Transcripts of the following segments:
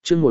chương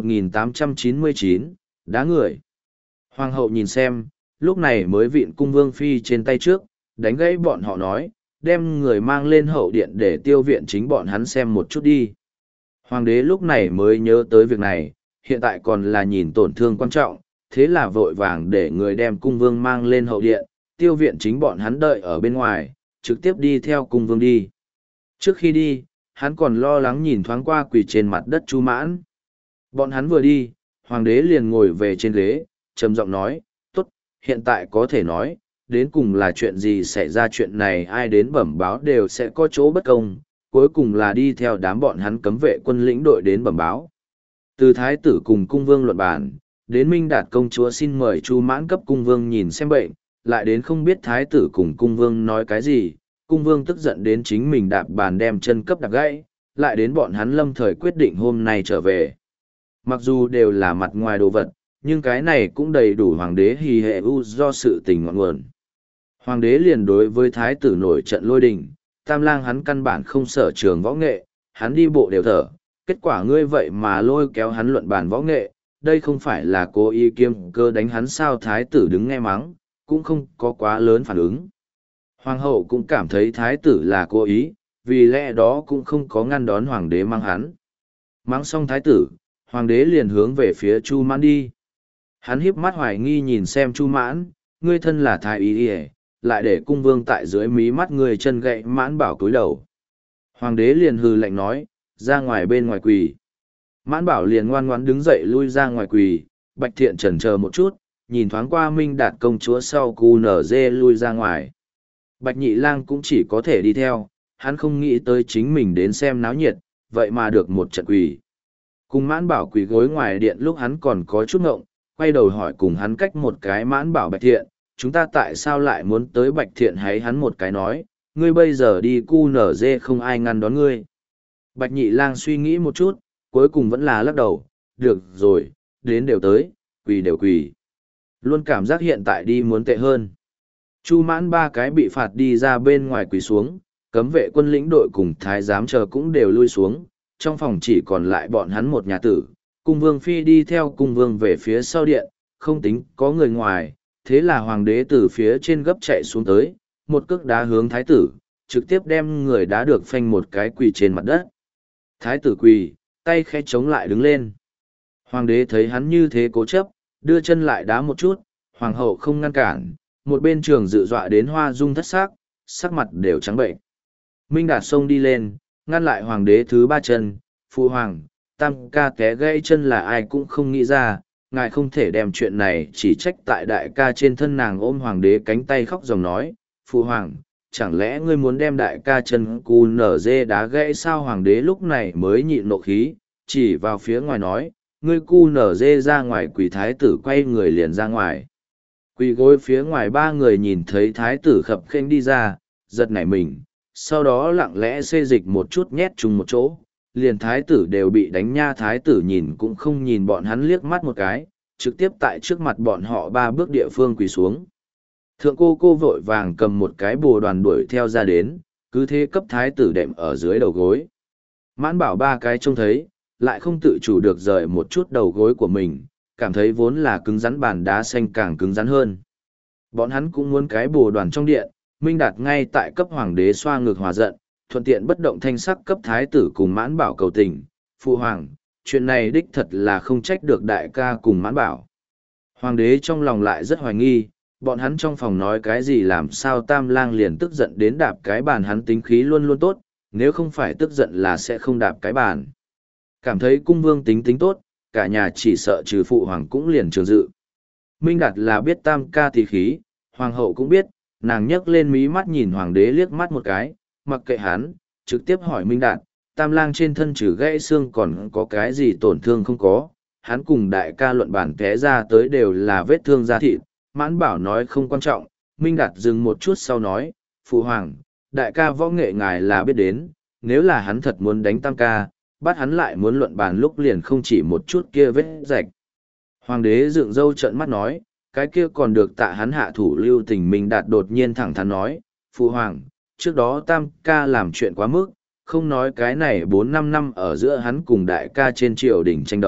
1899, đá người. Hoàng hậu nhìn xem, lúc này mới vịn cung vương phi trên tay trước, đánh gãy bọn họ nói, đem người mang lên hậu điện để tiêu viện chính bọn hắn xem một chút đi. Hoàng đế lúc này mới nhớ tới việc này, hiện tại còn là nhìn tổn thương quan trọng, thế là vội vàng để người đem cung vương mang lên hậu điện, tiêu viện chính bọn hắn đợi ở bên ngoài, trực tiếp đi theo cung vương đi. Trước khi đi, hắn còn lo lắng nhìn thoáng qua quỳ trên mặt đất Chu Mãn. Bọn hắn vừa đi, hoàng đế liền ngồi về trên ghế, trầm giọng nói, tốt, hiện tại có thể nói, đến cùng là chuyện gì xảy ra, chuyện này ai đến bẩm báo đều sẽ có chỗ bất công, cuối cùng là đi theo đám bọn hắn cấm vệ quân lĩnh đội đến bẩm báo. Từ thái tử cùng cung vương luận bàn, đến Minh Đạt công chúa xin mời Chu Mãn cấp cung vương nhìn xem bệnh, lại đến không biết thái tử cùng cung vương nói cái gì, cung vương tức giận đến chính mình đạp bàn đem chân cấp đạp gãy, lại đến bọn hắn lâm thời quyết định hôm nay trở về. Mặc dù đều là mặt ngoài đồ vật, nhưng cái này cũng đầy đủ hoàng đế hì hệ u do sự tình ngọn nguồn. Hoàng đế liền đối với thái tử nổi trận lôi đình, tam lang hắn căn bản không sở trường võ nghệ, hắn đi bộ đều thở, kết quả ngươi vậy mà lôi kéo hắn luận bàn võ nghệ, đây không phải là cố ý kiêm cơ đánh hắn sao. Thái tử đứng nghe mắng, cũng không có quá lớn phản ứng. Hoàng hậu cũng cảm thấy thái tử là cố ý, vì lẽ đó cũng không có ngăn đón hoàng đế mang hắn. Mắng xong thái tử, hoàng đế liền hướng về phía Chu Mãn đi. Hắn híp mắt hoài nghi nhìn xem Chu Mãn, ngươi thân là thái y ỉa, lại để cung vương tại dưới mí mắt người chân gậy. Mãn Bảo cúi đầu. Hoàng đế liền hừ lạnh nói, ra ngoài bên ngoài quỳ. Mãn Bảo liền ngoan ngoãn đứng dậy lui ra ngoài quỳ. Bạch Thiện chần chờ một chút, nhìn thoáng qua Minh Đạt công chúa sau cu nở dê lui ra ngoài. Bạch Nhị Lang cũng chỉ có thể đi theo, hắn không nghĩ tới chính mình đến xem náo nhiệt, vậy mà được một trận quỳ. Cùng Mãn Bảo quỳ gối ngoài điện lúc hắn còn có chút ngộng, quay đầu hỏi cùng hắn cách một cái. Mãn Bảo Bạch Thiện, chúng ta tại sao lại muốn tới? Bạch Thiện hay hắn một cái nói, ngươi bây giờ đi cu nở dê không ai ngăn đón ngươi. Bạch Nhị Lang suy nghĩ một chút, cuối cùng vẫn là lắc đầu, được rồi, đến đều tới, quỳ đều quỳ. Luôn cảm giác hiện tại đi muốn tệ hơn. Chu Mãn ba cái bị phạt đi ra bên ngoài quỳ xuống, cấm vệ quân lĩnh đội cùng thái giám chờ cũng đều lui xuống, trong phòng chỉ còn lại bọn hắn một nhà tử. Cung vương phi đi theo cung vương về phía sau điện, không tính có người ngoài, thế là hoàng đế từ phía trên gấp chạy xuống tới, một cước đá hướng thái tử, trực tiếp đem người đá được phanh một cái quỳ trên mặt đất. Thái tử quỳ, tay khẽ chống lại đứng lên. Hoàng đế thấy hắn như thế cố chấp, đưa chân lại đá một chút, hoàng hậu không ngăn cản, một bên trường dự dọa đến hoa dung thất xác, sắc mặt đều trắng bệnh. Minh Đạt xông đi lên, ngăn lại hoàng đế thứ ba chân, phụ hoàng, tam ca té gãy chân là ai cũng không nghĩ ra, ngài không thể đem chuyện này chỉ trách tại đại ca trên thân. Nàng ôm hoàng đế cánh tay khóc ròng nói, phụ hoàng, chẳng lẽ ngươi muốn đem đại ca chân cu nở dê đá gãy sao? Hoàng đế lúc này mới nhịn nộ khí, chỉ vào phía ngoài nói, ngươi cu nở dê ra ngoài. Quỳ thái tử quay người liền ra ngoài. Quỳ gối phía ngoài ba người nhìn thấy thái tử khập khênh đi ra, giật nảy mình, sau đó lặng lẽ xê dịch một chút nhét chung một chỗ, liền thái tử đều bị đánh nha. Thái tử nhìn cũng không nhìn bọn hắn liếc mắt một cái, trực tiếp tại trước mặt bọn họ ba bước địa phương quỳ xuống. Thượng cô vội vàng cầm một cái bồ đoàn đuổi theo ra đến, cứ thế cấp thái tử đệm ở dưới đầu gối. Mãn Bảo ba cái trông thấy, lại không tự chủ được rời một chút đầu gối của mình, cảm thấy vốn là cứng rắn bàn đá xanh càng cứng rắn hơn. Bọn hắn cũng muốn cái bồ đoàn trong điện. Minh Đạt ngay tại cấp hoàng đế xoa ngược hòa giận, thuận tiện bất động thanh sắc cấp thái tử cùng Mãn Bảo cầu tình, phụ hoàng, chuyện này đích thật là không trách được đại ca cùng Mãn Bảo. Hoàng đế trong lòng lại rất hoài nghi, bọn hắn trong phòng nói cái gì làm sao tam lang liền tức giận đến đạp cái bàn. Hắn tính khí luôn luôn tốt, nếu không phải tức giận là sẽ không đạp cái bàn. Cảm thấy cung vương tính tốt, cả nhà chỉ sợ trừ phụ hoàng cũng liền trường dự. Minh Đạt là biết tam ca thì khí, hoàng hậu cũng biết, nàng nhấc lên mí mắt nhìn hoàng đế liếc mắt một cái, mặc kệ hắn, trực tiếp hỏi Minh Đạt, tam lang trên thân trừ gãy xương còn có cái gì tổn thương không có? Hắn cùng đại ca luận bản té ra tới đều là vết thương da thịt. Mãn Bảo nói không quan trọng. Minh Đạt dừng một chút sau nói, phụ hoàng, đại ca võ nghệ ngài là biết đến, nếu là hắn thật muốn đánh tam ca, bắt hắn lại muốn luận bàn lúc liền không chỉ một chút kia vết rạch. Hoàng đế dựng râu trợn mắt nói, cái kia còn được tạ hắn hạ thủ lưu tình. Minh Đạt đột nhiên thẳng thắn nói, phụ hoàng, trước đó tam ca làm chuyện quá mức, không nói cái này 4-5 năm ở giữa hắn cùng đại ca trên triều đình tranh đấu,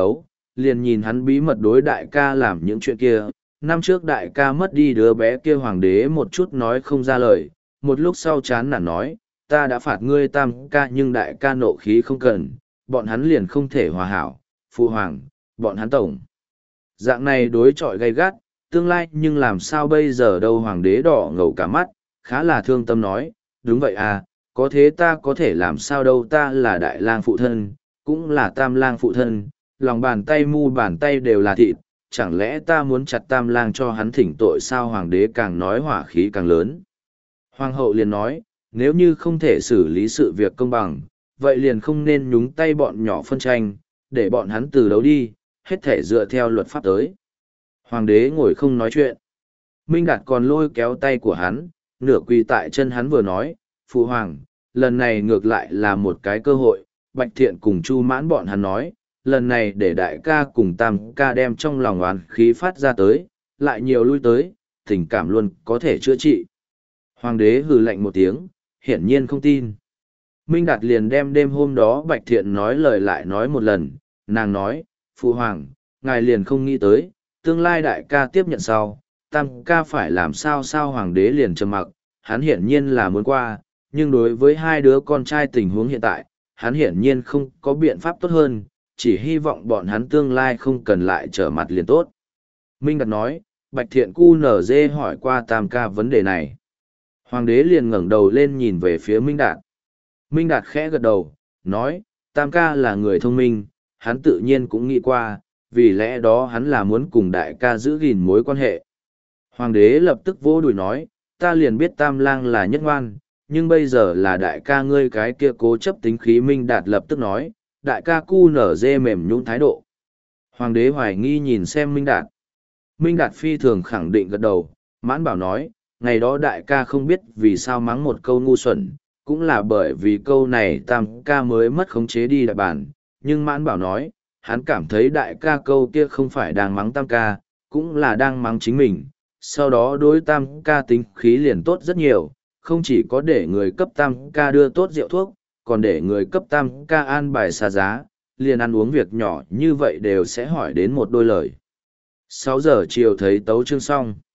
liền nhìn hắn bí mật đối đại ca làm những chuyện kia. Năm trước đại ca mất đi đứa bé kia hoàng đế một chút nói không ra lời, một lúc sau chán nản nói, ta đã phạt ngươi tam ca nhưng đại ca nộ khí không cần, bọn hắn liền không thể hòa hảo, phụ hoàng, bọn hắn tổng. Dạng này đối chọi gay gắt, tương lai nhưng làm sao bây giờ đâu hoàng đế đỏ ngầu cả mắt, khá là thương tâm nói, đúng vậy à, có thế ta có thể làm sao đâu ta là đại lang phụ thân, cũng là tam lang phụ thân, lòng bàn tay mu bàn tay đều là thịt, chẳng lẽ ta muốn chặt tam lang cho hắn thỉnh tội sao hoàng đế càng nói hỏa khí càng lớn. Hoàng hậu liền nói, nếu như không thể xử lý sự việc công bằng, vậy liền không nên nhúng tay bọn nhỏ phân tranh, để bọn hắn từ đấu đi, hết thể dựa theo luật pháp tới. Hoàng đế ngồi không nói chuyện. Minh Đạt còn lôi kéo tay của hắn, nửa quỳ tại chân hắn vừa nói, Phụ Hoàng, lần này ngược lại là một cái cơ hội, Bạch Thiện cùng Chu Mãn bọn hắn nói, lần này để đại ca cùng tam ca đem trong lòng oán khí phát ra tới, lại nhiều lui tới, tình cảm luôn có thể chữa trị. Hoàng đế hừ lạnh một tiếng, hiển nhiên không tin. Minh Đạt liền đem đêm hôm đó Bạch Thiện nói lời lại nói một lần, nàng nói, Phụ Hoàng, ngài liền không nghĩ tới, tương lai đại ca tiếp nhận sau, tam ca phải làm sao sao hoàng đế liền trầm mặc, hắn hiển nhiên là muốn qua, nhưng đối với hai đứa con trai tình huống hiện tại, hắn hiển nhiên không có biện pháp tốt hơn, chỉ hy vọng bọn hắn tương lai không cần lại trở mặt liền tốt. Minh Đạt nói, Bạch Thiện cu nở dê hỏi qua tam ca vấn đề này. Hoàng đế liền ngẩng đầu lên nhìn về phía Minh Đạt. Minh Đạt khẽ gật đầu, nói, tam ca là người thông minh, hắn tự nhiên cũng nghĩ qua, vì lẽ đó hắn là muốn cùng đại ca giữ gìn mối quan hệ. Hoàng đế lập tức vỗ đùi nói, ta liền biết tam lang là nhất ngoan, nhưng bây giờ là đại ca ngươi cái kia cố chấp tính khí. Minh Đạt lập tức nói, đại ca cu nở dê mềm nhũn thái độ. Hoàng đế hoài nghi nhìn xem Minh Đạt. Minh Đạt phi thường khẳng định gật đầu, Mãn Bảo nói, ngày đó đại ca không biết vì sao mắng một câu ngu xuẩn, cũng là bởi vì câu này tam ca mới mất khống chế đi đại bản, nhưng Mãn Bảo nói, hắn cảm thấy đại ca câu kia không phải đang mắng tam ca, cũng là đang mắng chính mình. Sau đó đối tam ca tính khí liền tốt rất nhiều, không chỉ có để người cấp tam ca đưa tốt rượu thuốc, còn để người cấp tam ca an bài xa giá, liền ăn uống việc nhỏ như vậy đều sẽ hỏi đến một đôi lời. 6 giờ chiều thấy tấu chương xong.